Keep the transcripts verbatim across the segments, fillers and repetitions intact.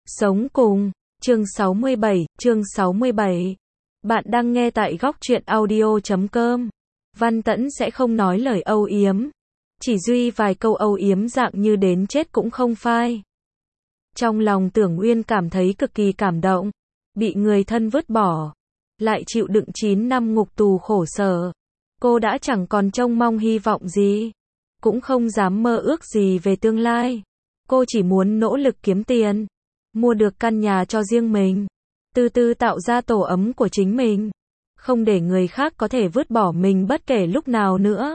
Sống cùng, chương sáu mươi bảy, chương sáu mươi bảy. Bạn đang nghe tại góc truyện audio chấm com. Văn Tẫn sẽ không nói lời âu yếm. Chỉ duy vài câu âu yếm dạng như đến chết cũng không phai. Trong lòng Tưởng Uyên cảm thấy cực kỳ cảm động. Bị người thân vứt bỏ. Lại chịu đựng chín năm ngục tù khổ sở. Cô đã chẳng còn trông mong hy vọng gì. Cũng không dám mơ ước gì về tương lai. Cô chỉ muốn nỗ lực kiếm tiền. Mua được căn nhà cho riêng mình. Từ từ tạo ra tổ ấm của chính mình. Không để người khác có thể vứt bỏ mình bất kể lúc nào nữa.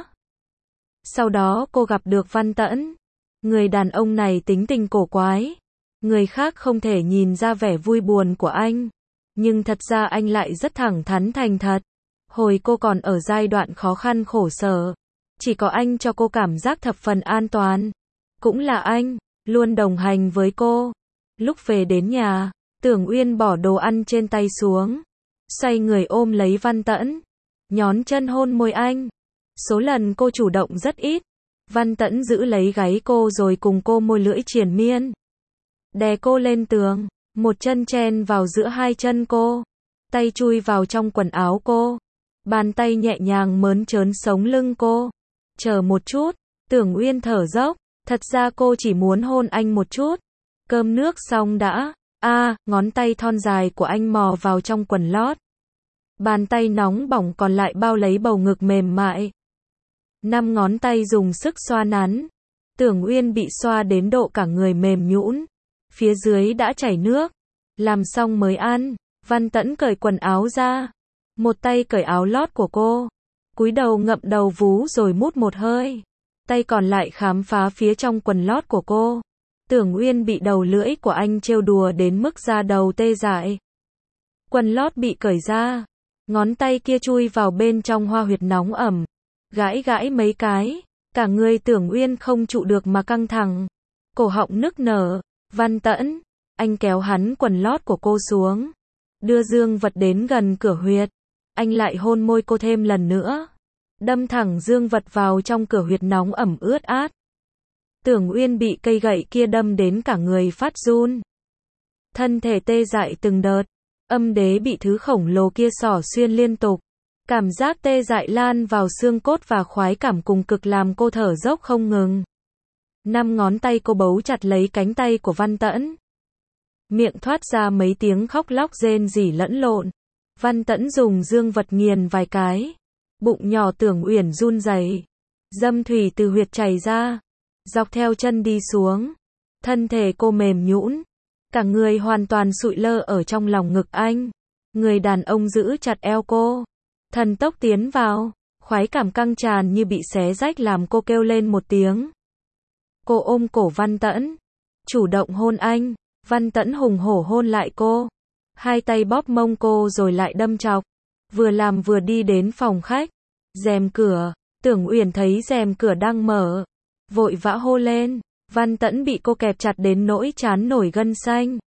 Sau đó cô gặp được Văn Tẫn. Người đàn ông này tính tình cổ quái. Người khác không thể nhìn ra vẻ vui buồn của anh. Nhưng thật ra anh lại rất thẳng thắn thành thật. Hồi cô còn ở giai đoạn khó khăn khổ sở. Chỉ có anh cho cô cảm giác thập phần an toàn. Cũng là anh, luôn đồng hành với cô. Lúc về đến nhà, Tưởng Uyên bỏ đồ ăn trên tay xuống. Xoay người ôm lấy Văn Tẫn. Nhón chân hôn môi anh. Số lần cô chủ động rất ít. Văn Tẫn giữ lấy gáy cô rồi cùng cô môi lưỡi triền miên. Đè cô lên tường. Một chân chen vào giữa hai chân cô. Tay chui vào trong quần áo cô. Bàn tay nhẹ nhàng mớn trớn sống lưng cô. Chờ một chút. Tưởng Uyên thở dốc. Thật ra cô chỉ muốn hôn anh một chút. Cơm nước xong đã. A, à, ngón tay thon dài của anh mò vào trong quần lót. Bàn tay nóng bỏng còn lại bao lấy bầu ngực mềm mại. Năm ngón tay dùng sức xoa nắn. Tưởng Uyên bị xoa đến độ cả người mềm nhũn. Phía dưới đã chảy nước. Làm xong mới ăn. Văn Tẫn cởi quần áo ra. Một tay cởi áo lót của cô. Cúi đầu ngậm đầu vú rồi mút một hơi. Tay còn lại khám phá phía trong quần lót của cô. Tưởng Uyên bị đầu lưỡi của anh trêu đùa đến mức da đầu tê dại. Quần lót bị cởi ra. Ngón tay kia chui vào bên trong hoa huyệt nóng ẩm. Gãi gãi mấy cái. Cả người Tưởng Uyên không trụ được mà căng thẳng. Cổ họng nức nở. Văn Tẫn. Anh kéo hắn quần lót của cô xuống. Đưa dương vật đến gần cửa huyệt. Anh lại hôn môi cô thêm lần nữa. Đâm thẳng dương vật vào trong cửa huyệt nóng ẩm ướt át. Tưởng Uyên bị cây gậy kia đâm đến cả người phát run. Thân thể tê dại từng đợt. Âm đế bị thứ khổng lồ kia xỏ xuyên liên tục. Cảm giác tê dại lan vào xương cốt và khoái cảm cùng cực làm cô thở dốc không ngừng. Năm ngón tay cô bấu chặt lấy cánh tay của Văn Tẫn. Miệng thoát ra mấy tiếng khóc lóc rên rỉ lẫn lộn. Văn Tẫn dùng dương vật nghiền vài cái. Bụng nhỏ Tưởng Uyển run rẩy. Dâm thủy từ huyệt chảy ra. Dọc theo chân đi xuống. Thân thể cô mềm nhũn. Cả người hoàn toàn sụi lơ ở trong lòng ngực anh. Người đàn ông giữ chặt eo cô. Thần tốc tiến vào. Khoái cảm căng tràn như bị xé rách làm cô kêu lên một tiếng. Cô ôm cổ Văn Tẫn. Chủ động hôn anh. Văn Tẫn hùng hổ hôn lại cô. Hai tay bóp mông cô rồi lại đâm chọc. Vừa làm vừa đi đến phòng khách. Rèm cửa. Tưởng Uyển thấy rèm cửa đang mở. Vội vã hô lên. Văn Tẫn bị cô kẹp chặt đến nỗi trán nổi gân xanh.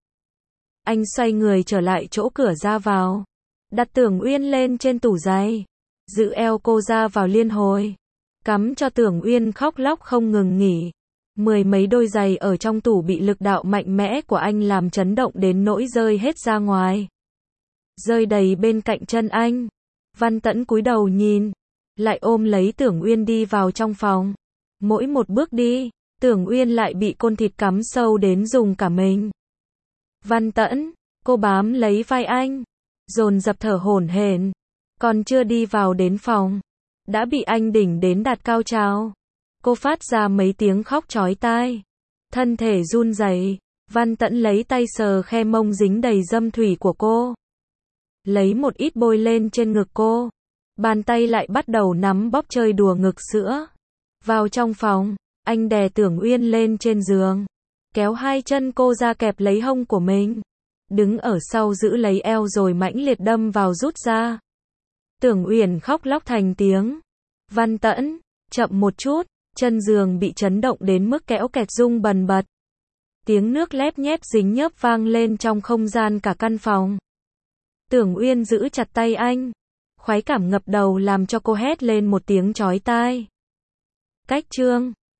Anh xoay người trở lại chỗ cửa ra vào. Đặt Tưởng Uyên lên trên tủ giày. Giữ eo cô ra vào liên hồi. Cắm cho Tưởng Uyên khóc lóc không ngừng nghỉ. Mười mấy đôi giày ở trong tủ bị lực đạo mạnh mẽ của anh làm chấn động đến nỗi rơi hết ra ngoài. Rơi đầy bên cạnh chân anh. Văn Tẫn cúi đầu nhìn. Lại ôm lấy Tưởng Uyên đi vào trong phòng. Mỗi một bước đi, Tưởng Uyên lại bị côn thịt cắm sâu đến dùng cả mình. Văn Tẫn, cô bám lấy vai anh. Dồn dập thở hổn hển. Còn chưa đi vào đến phòng. Đã bị anh đỉnh đến đạt cao trào. Cô phát ra mấy tiếng khóc chói tai. Thân thể run rẩy. Văn Tẫn lấy tay sờ khe mông dính đầy dâm thủy của cô. Lấy một ít bôi lên trên ngực cô. Bàn tay lại bắt đầu nắm bóp chơi đùa ngực sữa. Vào trong phòng, anh đè Tưởng Uyên lên trên giường. Kéo hai chân cô ra kẹp lấy hông của mình. Đứng ở sau giữ lấy eo rồi mãnh liệt đâm vào rút ra. Tưởng Uyển khóc lóc thành tiếng. Văn Tẫn, chậm một chút. Chân giường bị chấn động đến mức kẽo kẹt rung bần bật. Tiếng nước lép nhép dính nhớp vang lên trong không gian cả căn phòng. Tưởng Uyên giữ chặt tay anh. Khoái cảm ngập đầu làm cho cô hét lên một tiếng chói tai. Cách chương